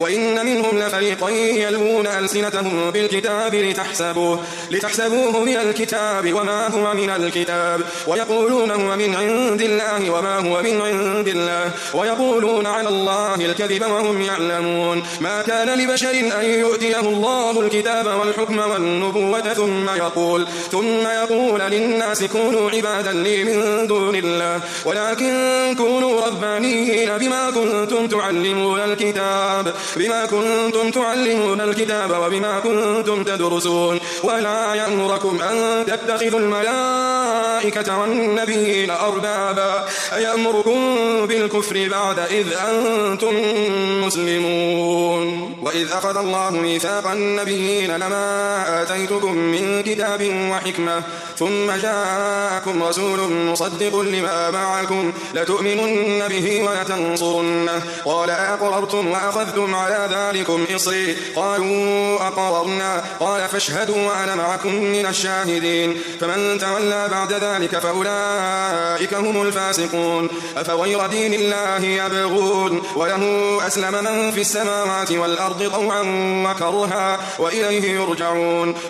وإن منهم لفريقا يلوون ألسنتهم بالكتاب لتحسبوه من الكتاب وما هو من الكتاب ويقولون هو من عند الله وما هو من عند الله ويقولون على الله الكذب وهم يعلمون. ما كان لبشر أن يؤتيه الله الكتاب والحكم والنبوة ثم يقول للناس كونوا عبادا لي من دون الله ولكن كونوا ربانيين بما كنتم تعلمون الكتاب وبما كنتم تدرسون. ولا يأمركم أن تتخذوا الملائكة والنبيين أربابا أيأمركم بالكفر بعد إذ أنتم مسلمون. وإذ أخذ الله ميثاق النبيين لما آتيتكم من كتاب وحكمة ثم جاءكم رسول مصدق لما معكم لتؤمنن به ولتنصرنه قال أقررتم وأخذتم على ذلكم إصري قالوا أقررنا قال فاشهدوا وأنا معكم من الشاهدين. فمن تولى بعد ذلك فأولئك هم الفاسقون. أفغير دين الله يبغون وله أسلم من في السماوات والأرض طوعا وكرها وإليه يرجعون.